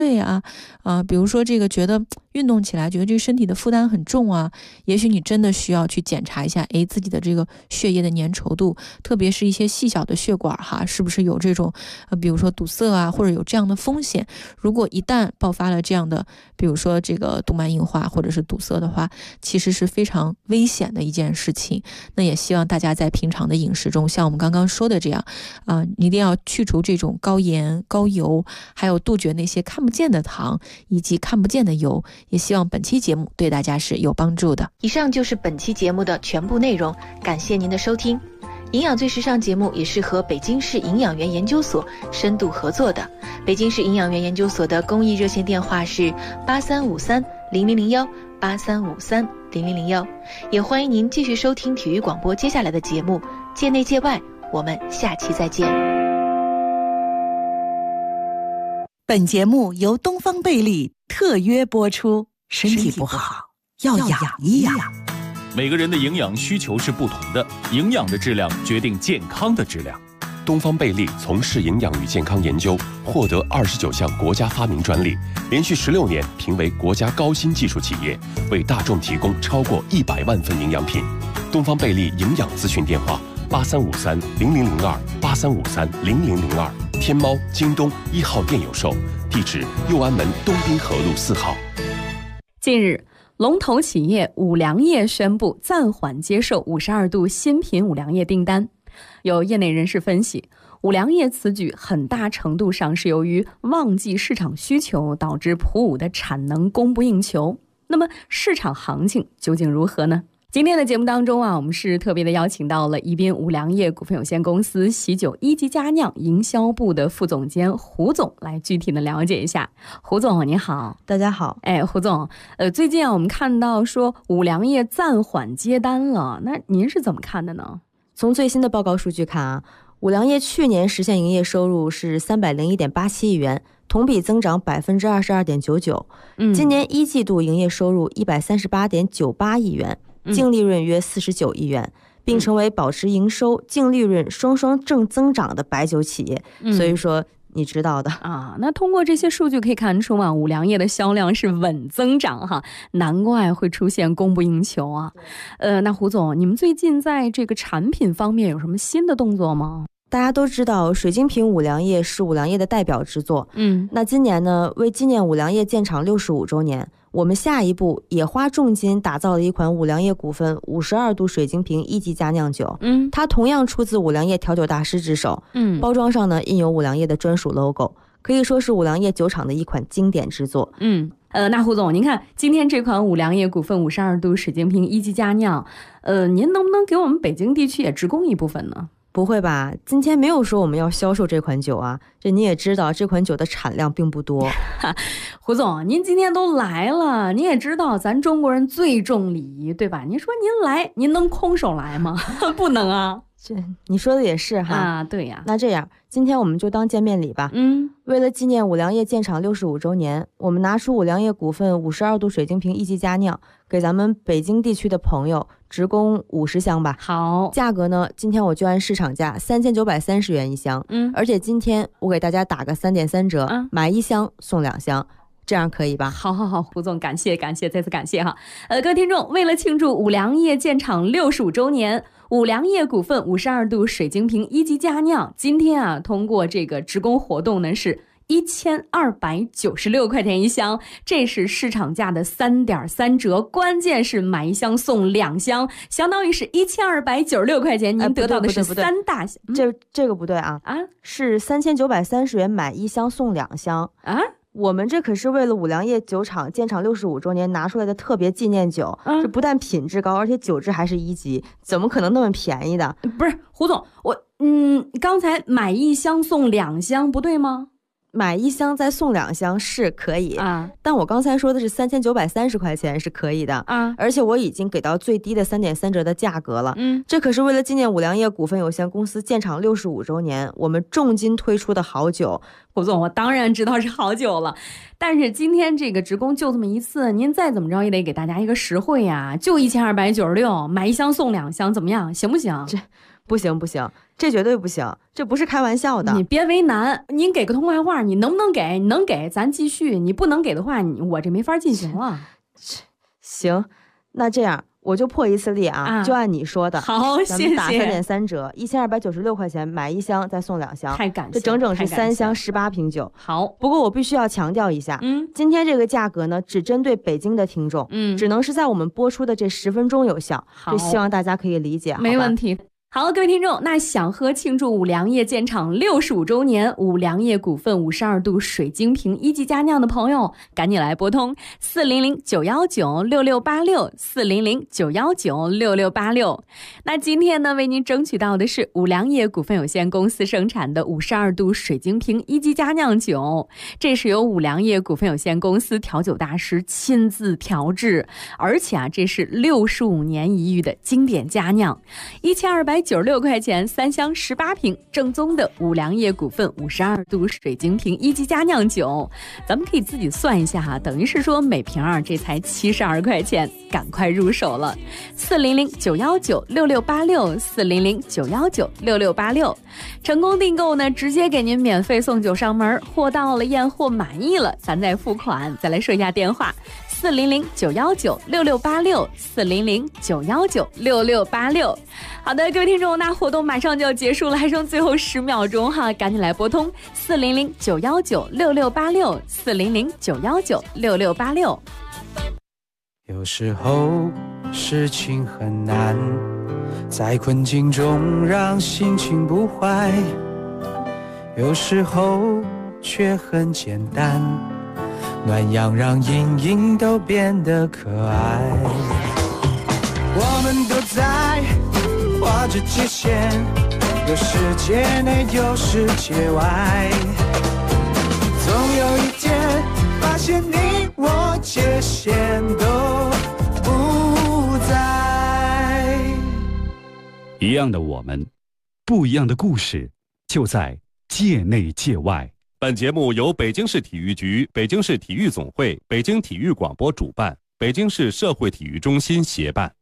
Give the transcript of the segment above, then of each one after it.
对啊，比如说这个觉得运动起来觉得这个身体的负担很重啊，也许你真的需要去检查一下，自己的这个血液的粘稠度，特别是一些细小的血管哈，是不是有这种比如说堵塞啊，或者有这样的风险。如果一旦爆发了这样的，比如说这个动脉硬化或者是堵塞的话，其实是非常危险的一件事情。那也希望大家在平常的饮食中，像我们刚刚说的这样一定要去除这种高盐、高油，还有杜绝那些看不见的糖以及看不见的油。也希望本期节目对大家是有帮助的。 以上就是本期节目的全部内容，感谢您的收听。营养最时尚节目也是和北京市营养员研究所深度合作的。北京市营养员研究所的公益热线电话是83530001 83530001，也欢迎您继续收听体育广播接下来的节目，界内界外，我们下期再见。 本节目由东方贝利特约播出。身体不好要养一养。 每个人的营养需求是不同的，营养的质量决定健康的质量。 东方贝利从事营养与健康研究，获得29项国家发明专利，连续16年评为国家高新技术企业，为大众提供超过100万份营养品。东方贝利营养咨询电话83530002 83530002，天猫、京东1号店有售，地址右安门东滨河路4号。 近日，龙头企业五粮液宣布暂缓接受52度新品五粮液订单。有业内人士分析，五粮液此举很大程度上是由于旺季市场需求导致普五的产能供不应求。那么市场行情究竟如何呢？今天的节目当中我们是特别的邀请到了宜宾五粮液股份有限公司喜酒一级佳酿营销部的副总监胡总来具体的了解一下。胡总你好。 大家好。 胡总，最近我们看到说五粮液暂缓接单了，那您是怎么看的呢？ 从最新的报告数据看五粮液去年实现营业收入是301.87亿元，同比增长22.99%。今年一季度营业收入138.98亿元，净利润约49亿元，并成为保持营收、净利润双双正增长的白酒企业。所以说你知道的那通过这些数据可以看出五粮液的销量是稳增长哈，难怪会出现供不应求啊。那胡总，你们最近在这个产品方面有什么新的动作吗？ 大家都知道水晶瓶五粮液是五粮液的代表之作。那今年呢，为纪念五粮液建厂65周年，我们下一步也花重金打造了一款五粮液股份52度水晶瓶一级佳酿酒。它同样出自五粮液调酒大师之手。包装上呢印有五粮液的专属 logo， 可以说是五粮液酒厂的一款经典之作。 那胡总，您看今天这款五粮液股份52度水晶瓶一级佳酿，您能不能给我们北京地区也直供一部分呢？ 不会吧，今天没有说我们要销售这款酒啊，这你也知道这款酒的产量并不多。 胡总，您今天都来了，你也知道咱中国人最重礼仪，对吧？您说您来，您能空手来吗？不能啊。 这你说的也是哈。 对呀。 那这样今天我们就当见面礼吧。为了纪念五粮液建厂65周年，我们拿出五粮液股份52度水晶瓶一级佳酿，给咱们北京地区的朋友直供50箱吧。 好，价格呢，今天我就按市场价3930元一箱。而且今天我给大家打个3.3折，买1箱送2箱。这样可以吧？ 好，胡总，感谢，再次感谢哈。各位听众，为了庆祝五粮液建厂65周年，五粮液股份52度水晶瓶一级佳酿今天通过这个直供活动呢是1296块钱一箱，这是市场价的3.3折，关键是买1箱送2箱，相当于是1296块钱，您得到的是3大箱。 这个不对啊，是3930元买1箱送2箱啊。我们这可是为了五粮液酒厂建厂65周年拿出来的特别纪念酒，这不但品质高，而且酒质还是1级，怎么可能那么便宜的？ 不是胡总，刚才买1箱送2箱不对吗？ 买1箱再送2箱是可以但我刚才说的是3930块钱是可以的而且我已经给到最低的3.3折的价格了。这可是为了纪念五粮液股份有限公司建厂65周年，我们重金推出的好酒。 胡总，我当然知道是好酒了，但是今天这个直供就这么一次，您再怎么着也得给大家一个实惠呀，就1296，买1箱送2箱，怎么样？行不行？ 这不行不行，这绝对不行，这不是开玩笑的。 你别为难，您给个痛快话，你能不能给？你能给咱继续，你不能给的话，我这没法进行了。 行，那这样我就破一次例啊，就按你说的。 好，谢谢。 咱们打3.3折，1296块钱买1箱，再送2箱， 太感谢， 这整整是3箱18瓶酒。 好， 不过我必须要强调一下，今天这个价格呢，只针对北京的听众，只能是在我们播出的这10分钟有效，这希望大家可以理解。 没问题。好，各位听众，那想喝庆祝五粮液建厂65周年五粮液股份52度水晶瓶1级佳酿的朋友，赶紧来拨通400-919-6686，400-919-6686。那今天呢，为您争取到的是五粮液股份有限公司生产的52度水晶瓶1级佳酿酒，这是由五粮液股份有限公司调酒大师亲自调制，而且这是65年一遇的经典佳酿，1296块钱3箱18瓶，正宗的五粮液股份52度水晶瓶1级佳酿酒，咱们可以自己算一下等于是说每瓶这才72块钱，赶快入手了。400-919-6686，400-919-6686，成功订购呢，直接给您免费送酒上门，货到了验货满意了，咱再付款。再来说一下电话：400-919-6686，400-919-6686。好的，各位听众，那活动马上就要结束了，还剩最后10秒钟赶紧来拨通400-919-6686，400-919-6686。 有时候事情很难，在困境中让心情不坏，有时候却很简单，暖阳让阴影都变得可爱。我们都在画着界限，有世界内有世界外，总有一天发现你我界限都不在。 一样的我们，不一样的故事，就在界内界外。 本节目由北京市体育局、北京市体育总会、北京体育广播主办，北京市社会体育中心协办。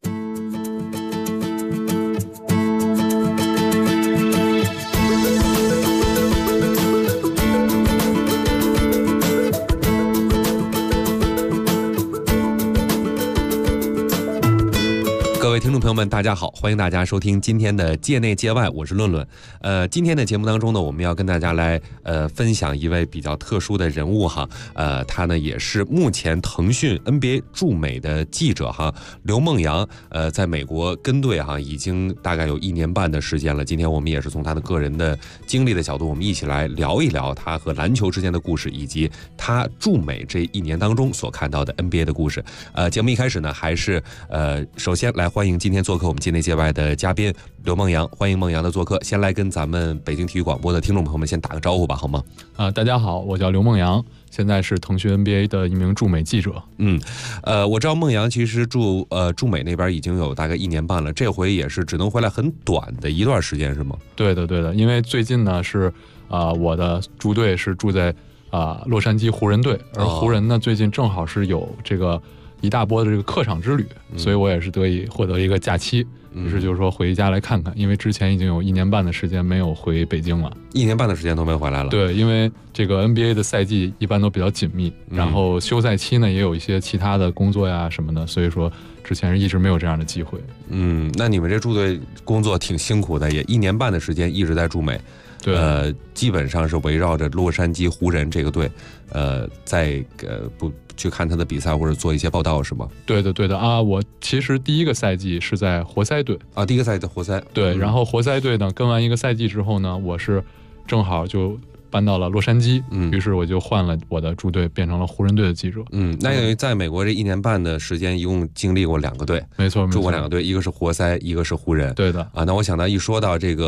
各位听众朋友们，大家好，欢迎大家收听今天的界内界外，我是论论。今天的节目当中呢，我们要跟大家来分享一位比较特殊的人物他呢也是目前腾讯 NBA 驻美的记者刘梦阳，在美国跟队已经大概有1年半的时间了。今天我们也是从他的个人的经历的角度，我们一起来聊一聊他和篮球之间的故事，以及他驻美这1年当中所看到的 NBA 的故事。节目一开始呢，还是首先来欢迎今天做客我们界内界外的嘉宾刘梦阳，欢迎梦阳的做客。先来跟咱们北京体育广播的听众朋友们先打个招呼吧，好吗？ 大家好，我叫刘梦阳，现在是腾讯 NBA 的一名驻美记者。 我知道梦阳其实驻美那边已经有大概1年半了，这回也是只能回来很短的一段时间，是吗？ 对的，因为最近呢是我的驻队是住在洛杉矶湖人队，而湖人呢最近正好是有这个一大波的这个客场之旅，所以我也是得以获得一个假期，于是就是说回家来看看，因为之前已经有1年半的时间没有回北京了 ，1年半的时间都没回来了。 对，因为这个 NBA 的赛季一般都比较紧密，然后休赛期呢也有一些其他的工作呀什么的，所以说之前是一直没有这样的机会。 那你们这驻队工作挺辛苦的，也1年半的时间一直在驻美。 对， 基本上是围绕着洛杉矶湖人这个队，在不去看他的比赛或者做一些报道，是吗？ 对的我其实第一个赛季是在活塞队第一个赛季活塞。 对，然后活塞队呢跟完一个赛季之后呢，我是正好就搬到了洛杉矶，于是我就换了我的驻队，变成了湖人队的记者。 那等于在美国这1年半的时间，一共经历过2个队， 没错， 住过2个队，一个是活塞，一个是湖人。 对的那我想到一说到这个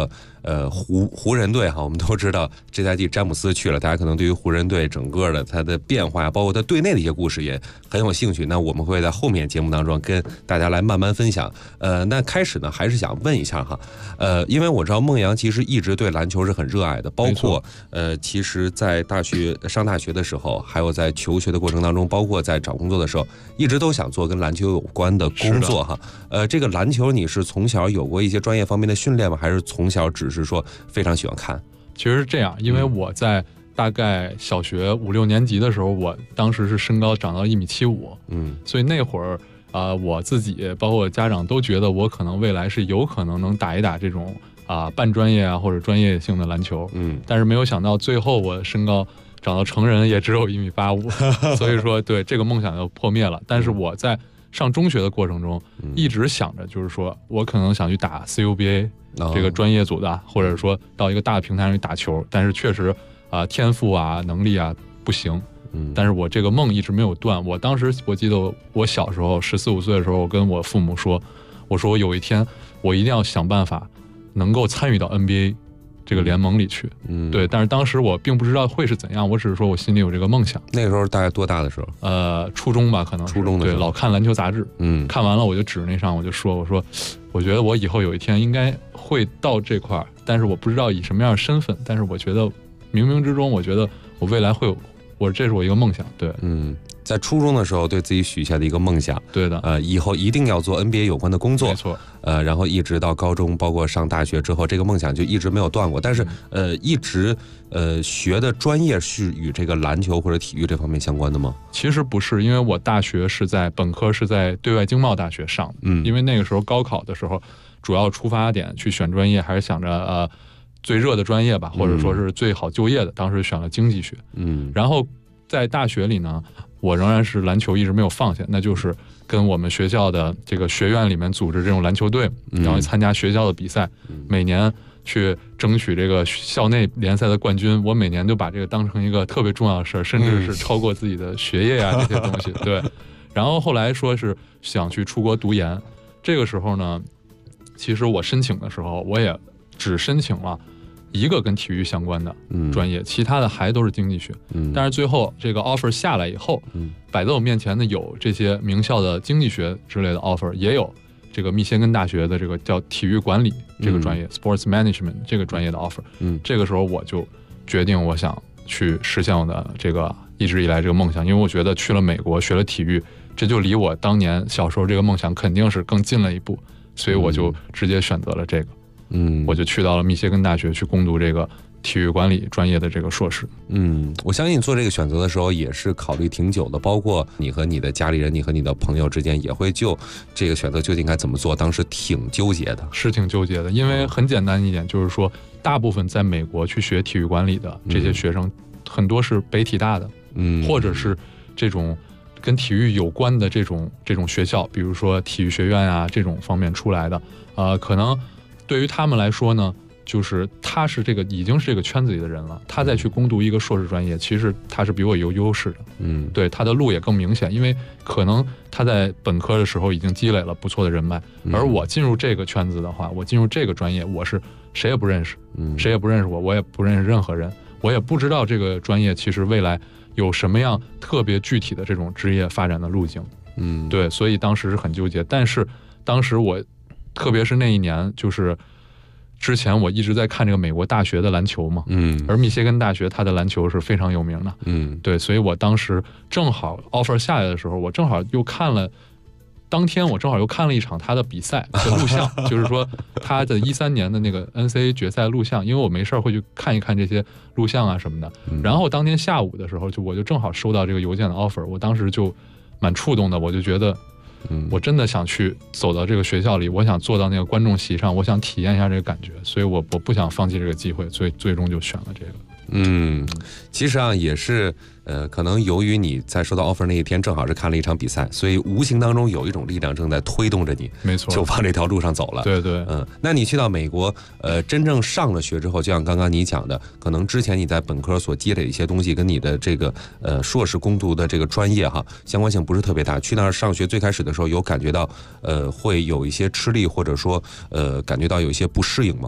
湖人队哈，我们都知道这赛季詹姆斯去了，大家可能对于湖人队整个的它的变化呀，包括它队内的一些故事也很有兴趣。那我们会在后面节目当中跟大家来慢慢分享。那开始呢，还是想问一下哈，因为我知道孟洋其实一直对篮球是很热爱的，包括其实在上大学的时候，还有在求学的过程当中，包括在找工作的时候，一直都想做跟篮球有关的工作哈。这个篮球你是从小有过一些专业方面的训练吗？还是从小只是说非常喜欢看？ 其实是这样，因为我在大概小学5、6年级的时候，我当时是身高长到1.75米，所以那会儿我自己包括我家长都觉得我可能未来是有可能能打一打这种半专业或者专业性的篮球，但是没有想到最后我身高长到成人也只有1.85米，所以说对这个梦想就破灭了。但是我在上中学的过程中，一直想着就是说我可能想去打 CUBA 这个专业组的，或者说到一个大的平台上去打球，但是确实天赋能力不行。但是我这个梦一直没有断。我当时我记得我小时候14、15岁的时候，我跟我父母说，我说我有一天我一定要想办法能够参与到 NBA 这个联盟里去。对，但是当时我并不知道会是怎样，我只是说我心里有这个梦想。 那个时候大概多大的时候？ 初中吧，可能初中的时候。 对，老看篮球杂志，看完了我就指着那上，我就说，我说我觉得我以后有一天应该会到这块，但是我不知道以什么样的身份，但是我觉得冥冥之中，我觉得我未来会有，这是我一个梦想。对， 在初中的时候对自己许下的一个梦想， 对的， 以后一定要做 NBA 有关的工作， 没错， 然后一直到高中，包括上大学之后，这个梦想就一直没有断过。但是一直学的专业是与这个篮球或者体育这方面相关的吗？ 其实不是，因为我大学本科是在对外经贸大学上的，因为那个时候高考的时候，主要出发点去选专业还是想着最热的专业吧，或者说是最好就业的，当时选了经济学。然后在大学里呢，我仍然是篮球一直没有放下，那就是跟我们学校的这个学院里面组织这种篮球队，然后参加学校的比赛，每年去争取这个校内联赛的冠军。我每年就把这个当成一个特别重要的事儿，甚至是超过自己的学业这些东西。对，然后后来说是想去出国读研，这个时候呢，其实我申请的时候，我也只申请了一个跟体育相关的专业，其他的还都是经济学。但是最后这个 offer 下来以后，摆在我面前的有这些名校的经济学之类的 offer， 也有这个密歇根大学的这个叫体育管理这个专业，sports management 这个专业的 offer。这个时候我就决定我想去实现我的这个一直以来这个梦想，因为我觉得去了美国学了体育，这就离我当年小时候这个梦想肯定是更近了一步，所以我就直接选择了这个。我就去到了密歇根大学去攻读这个体育管理专业的这个硕士。 我相信你做这个选择的时候也是考虑挺久的，包括你和你的家里人，你和你的朋友之间也会就这个选择究竟该怎么做，当时挺纠结的。 是挺纠结的，因为很简单一点，就是说大部分在美国去学体育管理的这些学生，很多是北体大的，或者是这种跟体育有关的这种学校，比如说体育学院这种方面出来的，可能对于他们来说呢，就是他是已经是这个圈子里的人了，他再去攻读一个硕士专业，其实他是比我有优势的。对，他的路也更明显，因为可能他在本科的时候已经积累了不错的人脉，而我进入这个圈子的话，我进入这个专业，我是谁也不认识，谁也不认识我，我也不认识任何人，我也不知道这个专业其实未来有什么样特别具体的这种职业发展的路径。对，所以当时是很纠结。但是当时我特别是那一年，就是之前我一直在看这个美国大学的篮球嘛，而密歇根大学它的篮球是非常有名的，对，所以我当时正好 offer 下来的时候，我正好又看了，当天我正好又看了一场他的比赛的录像，就是说他的13年的那个 NCAA 决赛录像，因为我没事会去看一看这些录像什么的，然后当天下午的时候，我就正好收到这个邮件的 offer， 我当时就蛮触动的，我就觉得我真的想去走到这个学校里，我想坐到那个观众席上，我想体验一下这个感觉，所以我不想放弃这个机会，所以最终就选了这个。 其实也是可能由于你在收到 offer 那一天正好是看了一场比赛，所以无形当中有一种力量正在推动着你， 没错， 就往这条路上走了。 对对， 那你去到美国，真正上了学之后，就像刚刚你讲的，可能之前你在本科所积累的一些东西，跟你的这个硕士攻读的这个专业相关性不是特别大。去那儿上学最开始的时候，有感觉到会有一些吃力，或者说感觉到有一些不适应吗？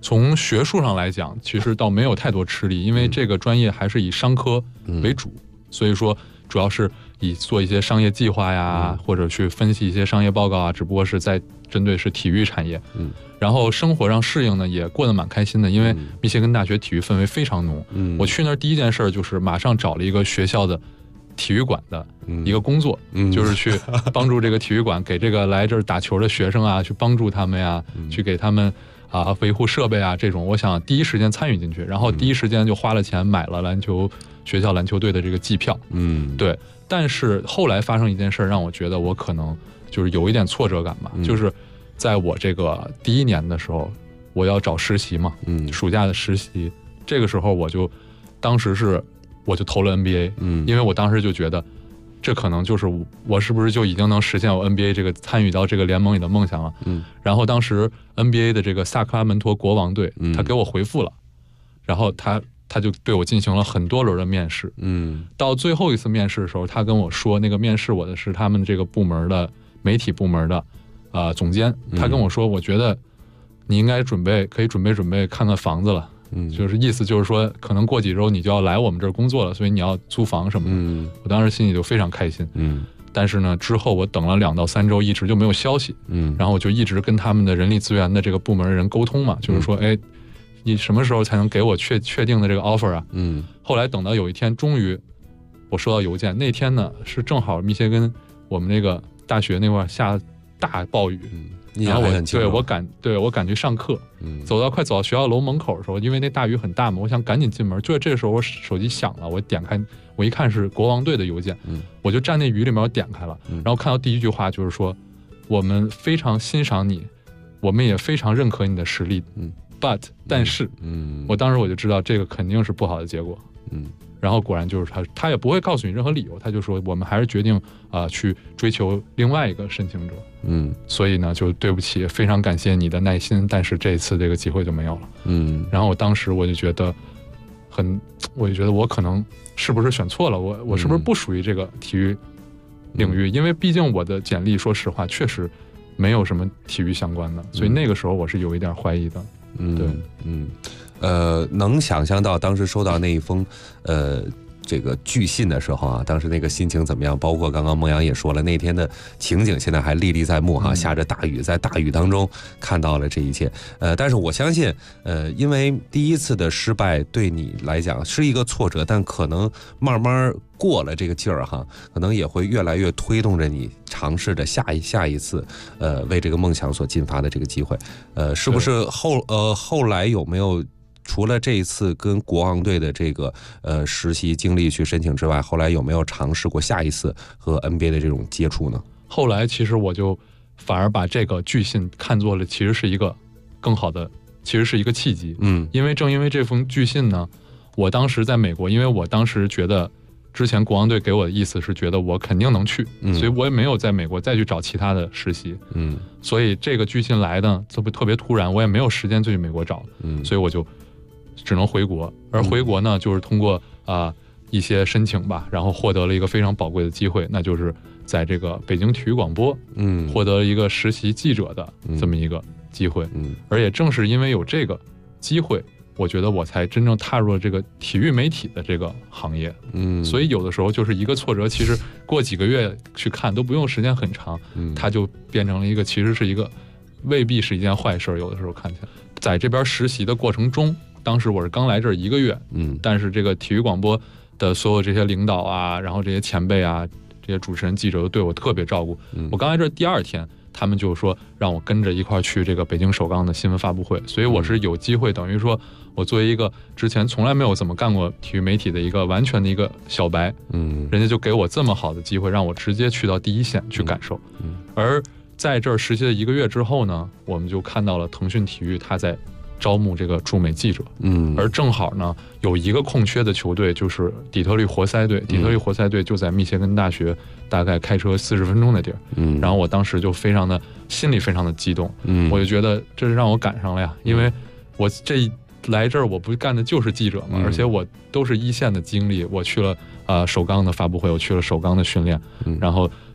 从学术上来讲，其实倒没有太多吃力，因为这个专业还是以商科为主，所以说主要是以做一些商业计划呀，或者去分析一些商业报告啊，只不过是在针对是体育产业。然后生活上适应呢也过得蛮开心的，因为密歇根大学体育氛围非常浓。我去那儿第一件事就是马上找了一个学校的体育馆的一个工作，就是去帮助这个体育馆给这个来这儿打球的学生啊，去帮助他们呀，去给他们维护设备啊，这种我想第一时间参与进去，然后第一时间就花了钱买了学校篮球队的这个季票。对。但是后来发生一件事让我觉得我可能就是有一点挫折感吧，就是在我这个第1年的时候，我要找实习嘛，暑假的实习，这个时候我就投了 NBA，因为我当时就觉得这可能就是我是不是就已经能实现我 NBA 这个参与到这个联盟里的梦想了。然后当时 NBA 的这个萨克拉门托国王队他给我回复了，然后他就对我进行了很多轮的面试。到最后一次面试的时候，他跟我说，那个面试我的是他们这个部门的媒体部门的总监，他跟我说，我觉得你应该可以准备看看房子了。就是意思就是说，可能过几周你就要来我们这儿工作了，所以你要租房什么的。我当时心里就非常开心。但是呢，之后我等了2到3周，一直就没有消息。然后我就一直跟他们的人力资源的这个部门的人沟通嘛，就是说，哎，你什么时候才能给我确定的这个 offer 啊？后来等到有一天，终于我收到邮件，那天呢是正好密歇根我们那个大学那块下大暴雨。然后我赶去上课，快走到学校楼门口的时候，因为那大雨很大嘛，我想赶紧进门。就在这个时候，我手机响了，我点开，我一看是国王队的邮件，我就站那雨里面，我点开了，然后看到第一句话就是说，我们非常欣赏你，我们也非常认可你的实力但是，我当时我就知道这个肯定是不好的结果。然后果然就是他也不会告诉你任何理由，他就说我们还是决定去追求另外一个申请者。所以呢就对不起，非常感谢你的耐心，但是这一次这个机会就没有了。然后我当时我就觉得我可能是不是选错了，我是不是不属于这个体育领域？因为毕竟我的简历说实话确实没有什么体育相关的，所以那个时候我是有一点怀疑的。 能想象到当时收到那一封这个拒信的时候啊，当时那个心情怎么样？包括刚刚孟阳也说了，那天的情景现在还历历在目哈，下着大雨，在大雨当中看到了这一切。但是我相信，因为第一次的失败对你来讲是一个挫折，但可能慢慢过了这个劲儿哈，可能也会越来越推动着你尝试着下一次为这个梦想所进发的这个机会。是不是后来有没有？除了这一次跟国王队的这个实习经历去申请之外，后来有没有尝试过下一次和 NBA 的这种接触呢？ 后来其实我就反而把这个拒信看作了其实是一个更好的，其实是一个契机。因为正因为这封拒信呢，我当时在美国，因为我当时觉得之前国王队给我的意思是觉得我肯定能去，所以我也没有在美国再去找其他的实习。所以这个拒信来的特别突然，我也没有时间去美国找，所以我就只能回国。而回国呢，就是通过一些申请吧，然后获得了一个非常宝贵的机会，那就是在这个北京体育广播获得了一个实习记者的这么一个机会。而也正是因为有这个机会，我觉得我才真正踏入了这个体育媒体的这个行业。所以有的时候就是一个挫折，其实过几个月去看都不用时间很长，它就变成了一个其实是一个未必是一件坏事。有的时候看起来在这边实习的过程中，当时我是刚来这儿1个月，但是这个体育广播的所有这些领导啊，然后这些前辈啊，这些主持人记者都对我特别照顾。我刚来这儿第2天，他们就说让我跟着一块去这个北京首钢的新闻发布会，所以我是有机会，等于说我作为一个之前从来没有怎么干过体育媒体的一个完全的一个小白，人家就给我这么好的机会，让我直接去到第一线去感受。而在这儿实习了1个月之后呢，我们就看到了腾讯体育他在招募这个驻美记者，而正好呢有一个空缺的球队就是底特律活塞队，底特律活塞队就在密歇根大学，大概开车40分钟的地儿。然后我当时就心里非常的激动，我就觉得这是让我赶上了呀，因为我来这儿我不干的就是记者嘛，而且我都是一线的经历，我去了首钢的发布会，我去了首钢的训练，然后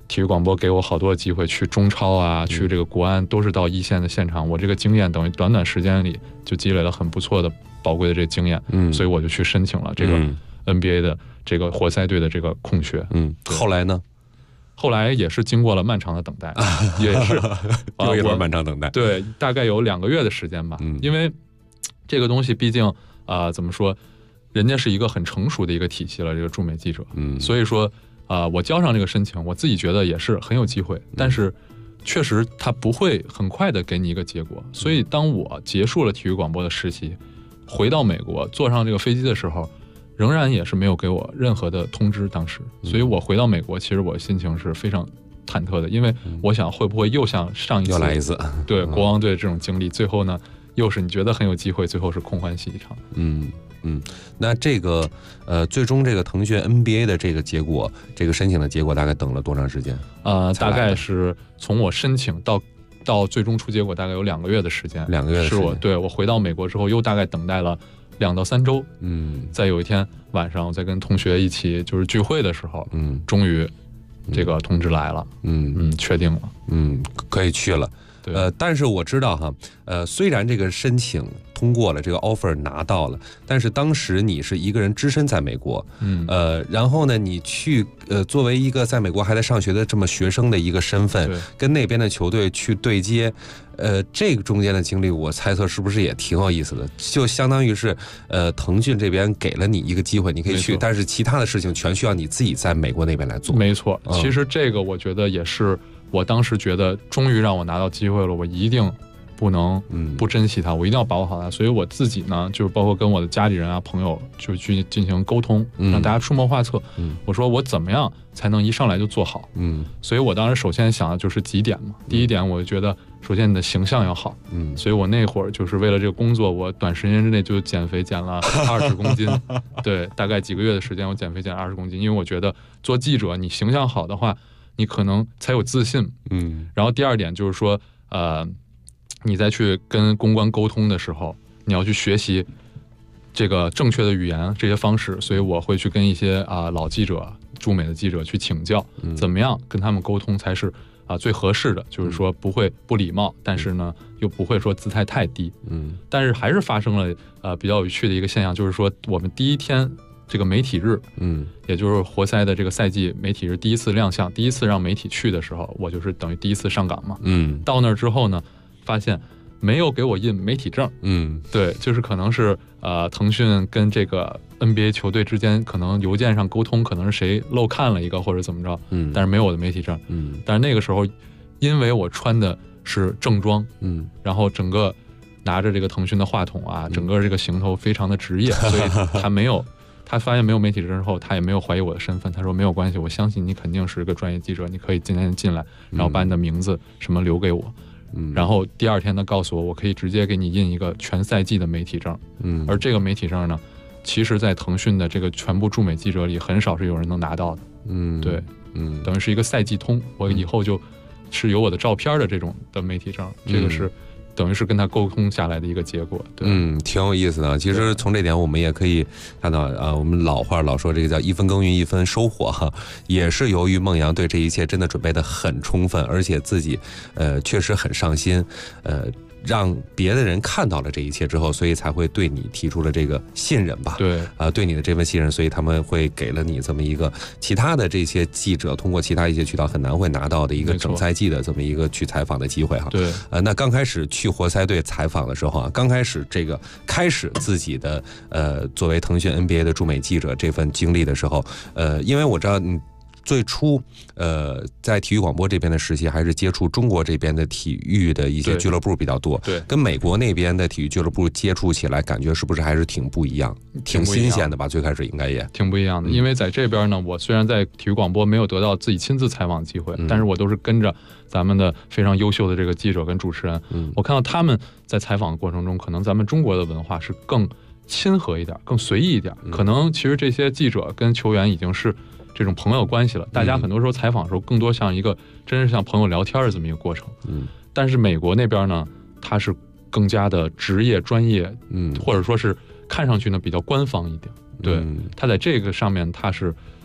体育广播给我好多机会，去中超啊，去这个国安，都是到一线的现场。我这个经验等于短短时间里就积累了很不错的宝贵的这个经验，所以我就去申请了这个 NBA 的这个活塞队的这个空缺。 后来呢？ 后来也是经过了漫长的等待，也是又一轮漫长等待。 对，大概有2个月的时间吧。因为这个东西毕竟怎么说，人家是一个很成熟的一个体系了，这个驻美记者。所以说我交上这个申请，我自己觉得也是很有机会，但是确实他不会很快的给你一个结果。所以当我结束了体育广播的实习，回到美国坐上这个飞机的时候，仍然也是没有给我任何的通知。当时，所以我回到美国，其实我心情是非常忐忑的，因为我想会不会又像上一次又来一次对国王队这种经历，最后呢又是你觉得很有机会，最后是空欢喜一场。 那这个最终这个腾讯 NBA 的这个结果，这个申请的结果大概等了多长时间？ 大概是从我申请到最终出结果大概有2个月的时间。 2个月的时间， 是我回到美国之后又大概等待了2到3周。在有一天晚上，我在跟同学一起就是聚会的时候，终于这个通知来了，确定了， 可以去了。但是我知道哈，虽然这个申请通过了，这个 offer 拿到了，但是当时你是一个人只身在美国，然后呢，你去作为一个在美国还在上学的这么学生的一个身份，跟那边的球队去对接，这个中间的经历，我猜测是不是也挺有意思的？就相当于是腾讯这边给了你一个机会，你可以去，但是其他的事情全需要你自己在美国那边来做。 没错，其实这个我觉得也是。我当时觉得终于让我拿到机会了，我一定不能不珍惜它，我一定要把握好它。所以我自己呢，就是包括跟我的家里人啊、朋友，就去进行沟通，让大家出谋划策。我说我怎么样才能一上来就做好？所以我当时首先想的就是几点嘛。第一点，我觉得首先你的形象要好。所以我那会儿就是为了这个工作，我短时间之内就减肥减了20公斤。对，大概几个月的时间，我减肥减了20公斤，因为我觉得做记者，你形象好的话，你可能才有自信。然后第二点就是说，你再去跟公关沟通的时候，你要去学习这个正确的语言这些方式。所以我会去跟一些老记者、驻美的记者去请教，怎么样跟他们沟通才是最合适的，就是说不会不礼貌，但是呢又不会说姿态太低。但是还是发生了比较有趣的一个现象，就是说我们第一天这个媒体日，也就是活塞的这个赛季媒体日第一次亮相，第一次让媒体去的时候，我就是等于第一次上岗嘛。到那儿之后呢，发现没有给我印媒体证。对，就是可能是腾讯跟这个 NBA 球队之间可能邮件上沟通，可能是谁漏看了一个或者怎么着，但是没有我的媒体证。但是那个时候，因为我穿的是正装，然后整个拿着这个腾讯的话筒啊，整个这个行头非常的职业，所以他没有。他发现没有媒体证之后，他也没有怀疑我的身份。他说没有关系，我相信你肯定是个专业记者，你可以今天进来，然后把你的名字什么留给我。然后第二天他告诉我，我可以直接给你印一个全赛季的媒体证。而这个媒体证呢，其实在腾讯的这个全部驻美记者里，很少是有人能拿到的。对，等于是一个赛季通，我以后就是有我的照片的这种的媒体证，这个是。等于是跟他沟通下来的一个结果。对， 挺有意思的。其实从这点我们也可以看到，我们老话老说这个叫一分耕耘一分收获哈，也是由于孟阳对这一切真的准备得很充分，而且自己确实很上心，让别的人看到了这一切之后，所以才会对你提出了这个信任吧？ 对， 对你的这份信任，所以他们会给了你这么一个其他的这些记者通过其他一些渠道很难会拿到的一个整赛季的这么一个去采访的机会哈。 对， 那刚开始去活塞队采访的时候啊，刚开始开始自己的作为腾讯 NBA 的驻美记者这份经历的时候，因为我知道你。最初，在体育广播这边的实习，还是接触中国这边的体育的一些俱乐部比较多。 对， 跟美国那边的体育俱乐部接触起来，感觉是不是还是挺不一样，挺新鲜的吧？最开始应该也挺不一样的。因为在这边呢，我虽然在体育广播没有得到自己亲自采访机会，但是我都是跟着咱们的非常优秀的这个记者跟主持人，我看到他们在采访的过程中，可能咱们中国的文化是更亲和一点，更随意一点。可能其实这些记者跟球员已经是。这种朋友关系了，大家很多时候采访的时候，更多像一个真是像朋友聊天的这么一个过程。但是美国那边呢，它是更加的职业专业，或者说是看上去呢比较官方一点。对，它在这个上面它是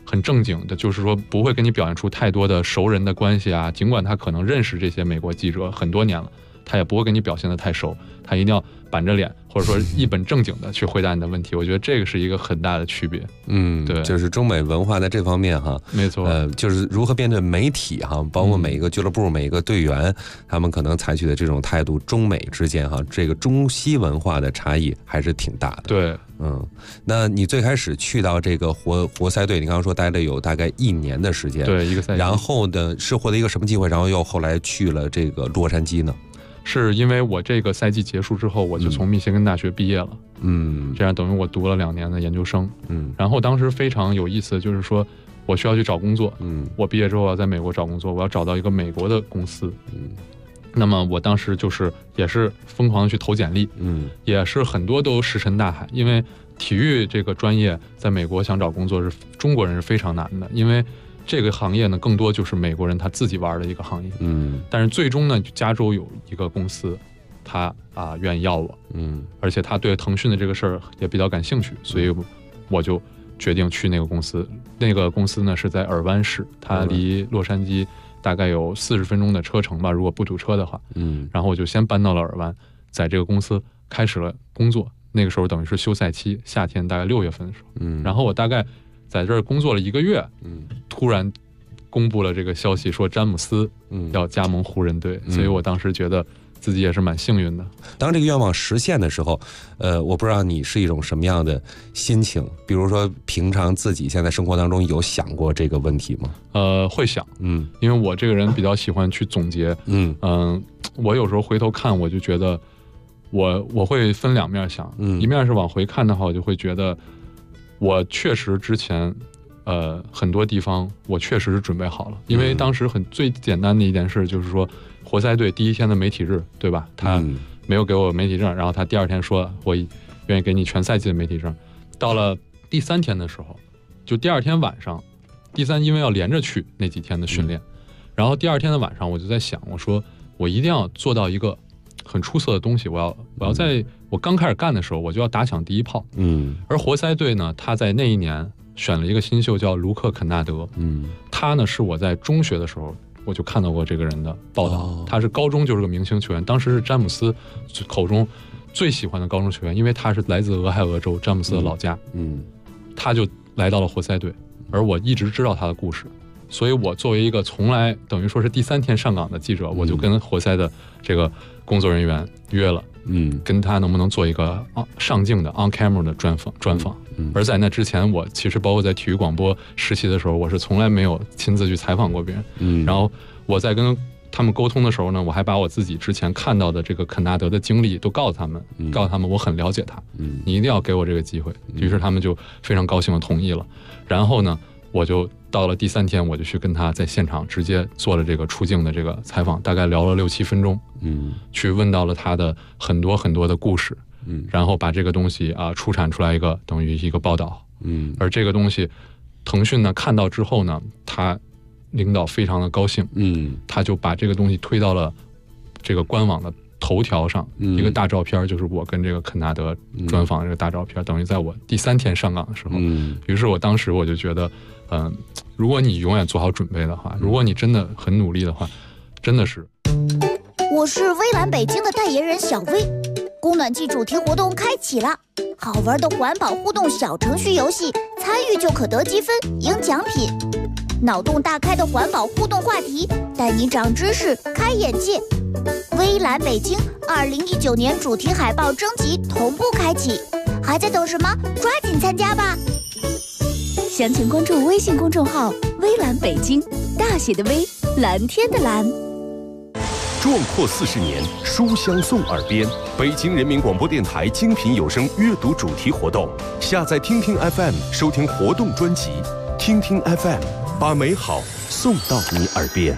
很正经的，就是说不会跟你表现出太多的熟人的关系啊。尽管他可能认识这些美国记者很多年了，他也不会跟你表现得太熟，他一定要板着脸，或者说一本正经的去回答你的问题。我觉得这个是一个很大的区别。对， 就是中美文化在这方面哈， 没错， 就是如何面对媒体哈，包括每一个俱乐部、每一个队员，他们可能采取的这种态度，中美之间哈，这个中西文化的差异还是挺大的。 对， 那你最开始去到这个活塞队，你刚刚说待了有大概1年的时间， 对，1个赛季。 然后呢，是获得一个什么机会？然后又后来去了这个洛杉矶呢？ 是因为我这个赛季结束之后，我就从密歇根大学毕业了，这样等于我读了2年的研究生，然后当时非常有意思，就是说我需要去找工作，我毕业之后要在美国找工作，我要找到一个美国的公司，那么我当时就是也是疯狂的去投简历，也是很多都石沉大海，因为体育这个专业在美国想找工作是中国人是非常难的，因为这个行业呢，更多就是美国人他自己玩的一个行业。但是最终呢，加州有一个公司，他愿意要我，而且他对腾讯的这个事儿也比较感兴趣，所以我就决定去那个公司。那个公司呢是在尔湾市，它离洛杉矶大概有40分钟的车程吧，如果不堵车的话。然后我就先搬到了尔湾，在这个公司开始了工作。那个时候等于是休赛期，夏天大概6月份的时候。然后我大概在这儿工作了1个月，突然公布了这个消息，说詹姆斯要加盟湖人队，所以我当时觉得自己也是蛮幸运的。 当这个愿望实现的时候，我不知道你是一种什么样的心情？比如说，平常自己现在生活当中有想过这个问题吗？ 会想，因为我这个人比较喜欢去总结，我有时候回头看，我就觉得我会分2面想，一面是往回看的话，我就会觉得我确实之前很多地方我确实是准备好了，因为当时最简单的一件事就是说，活塞队第1天的媒体日，对吧？他没有给我媒体证，然后他第2天说我愿意给你全赛季的媒体证。到了第3天的时候，就第2天晚上，因为要连着去那几天的训练，然后第2天的晚上我就在想，我说我一定要做到一个很出色的东西，我要在我刚开始干的时候我就要打响第1炮。而活塞队呢，他在那一年选了一个新秀叫卢克·肯纳德，他呢是我在中学的时候我就看到过这个人的报道，他是高中就是个明星球员，当时是詹姆斯口中最喜欢的高中球员，因为他是来自俄亥俄州詹姆斯的老家，他就来到了活塞队，而我一直知道他的故事，所以我作为一个从来等于说是第3天上岗的记者，我就跟活塞的这个工作人员约了，跟他能不能做一个上镜的 on camera 的专访。而在那之前，我其实包括在体育广播实习的时候，我是从来没有亲自去采访过别人。然后我在跟他们沟通的时候呢，我还把我自己之前看到的这个肯纳德的经历都告诉他们我很了解他，你一定要给我这个机会。于是他们就非常高兴的同意了。然后呢，我就到了第3天，我就去跟他在现场直接做了这个出镜的这个采访，大概聊了6-7分钟，去问到了他的很多很多的故事，然后把这个东西出产出来等于一个报道，而这个东西腾讯呢看到之后呢，他领导非常的高兴，他就把这个东西推到了这个官网的头条上，一个大照片，就是我跟这个肯纳德专访的这个大照片，等于在我第3天上岗的时候，于是我当时我就觉得，如果你永远做好准备的话，如果你真的很努力的话，真的是。 我是微蓝北京的代言人小薇，供暖季主题活动开启了，好玩的环保互动小程序游戏，参与就可得积分赢奖品，脑洞大开的环保互动话题，带你长知识开眼界。微蓝北京2019年主题海报征集同步开启，还在等什么？抓紧参加吧！详情关注微信公众号微蓝北京，大写的微，蓝天的蓝。 壮阔40年，书香送耳边。北京人民广播电台精品有声阅读主题活动，下载听听 FM 收听活动专辑，听听 FM 把美好送到你耳边。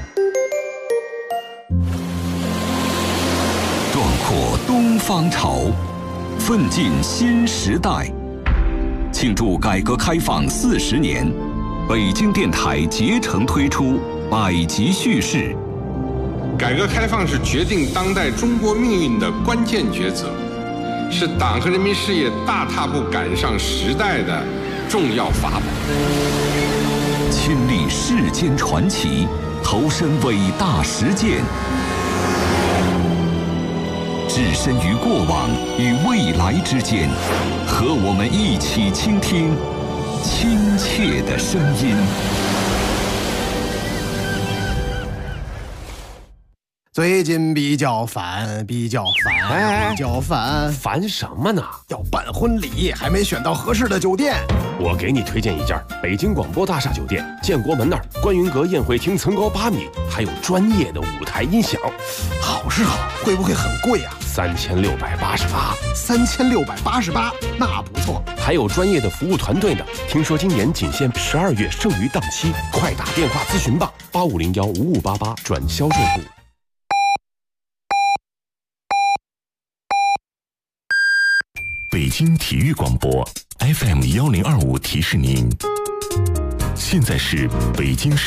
壮阔东方潮，奋进新时代。庆祝改革开放40年，北京电台竭诚推出百集叙事。 改革开放是决定当代中国命运的关键抉择，是党和人民事业大踏步赶上时代的重要法宝。 亲历世间传奇，投身伟大实践，置身于过往与未来之间，和我们一起倾听亲切的声音。 最近比较烦， 烦什么呢？ 要办婚礼，还没选到合适的酒店。 我给你推荐一家北京广播大厦酒店，建国门那儿观云阁宴会厅层高8米，还有专业的舞台音响。 好是好，会不会很贵啊 ？3688。 3688，那不错。 还有专业的服务团队呢。听说今年仅限12月剩余档期，快打电话咨询吧，85015588转销售部。 北京体育广播 FM1025提示您，现在是北京市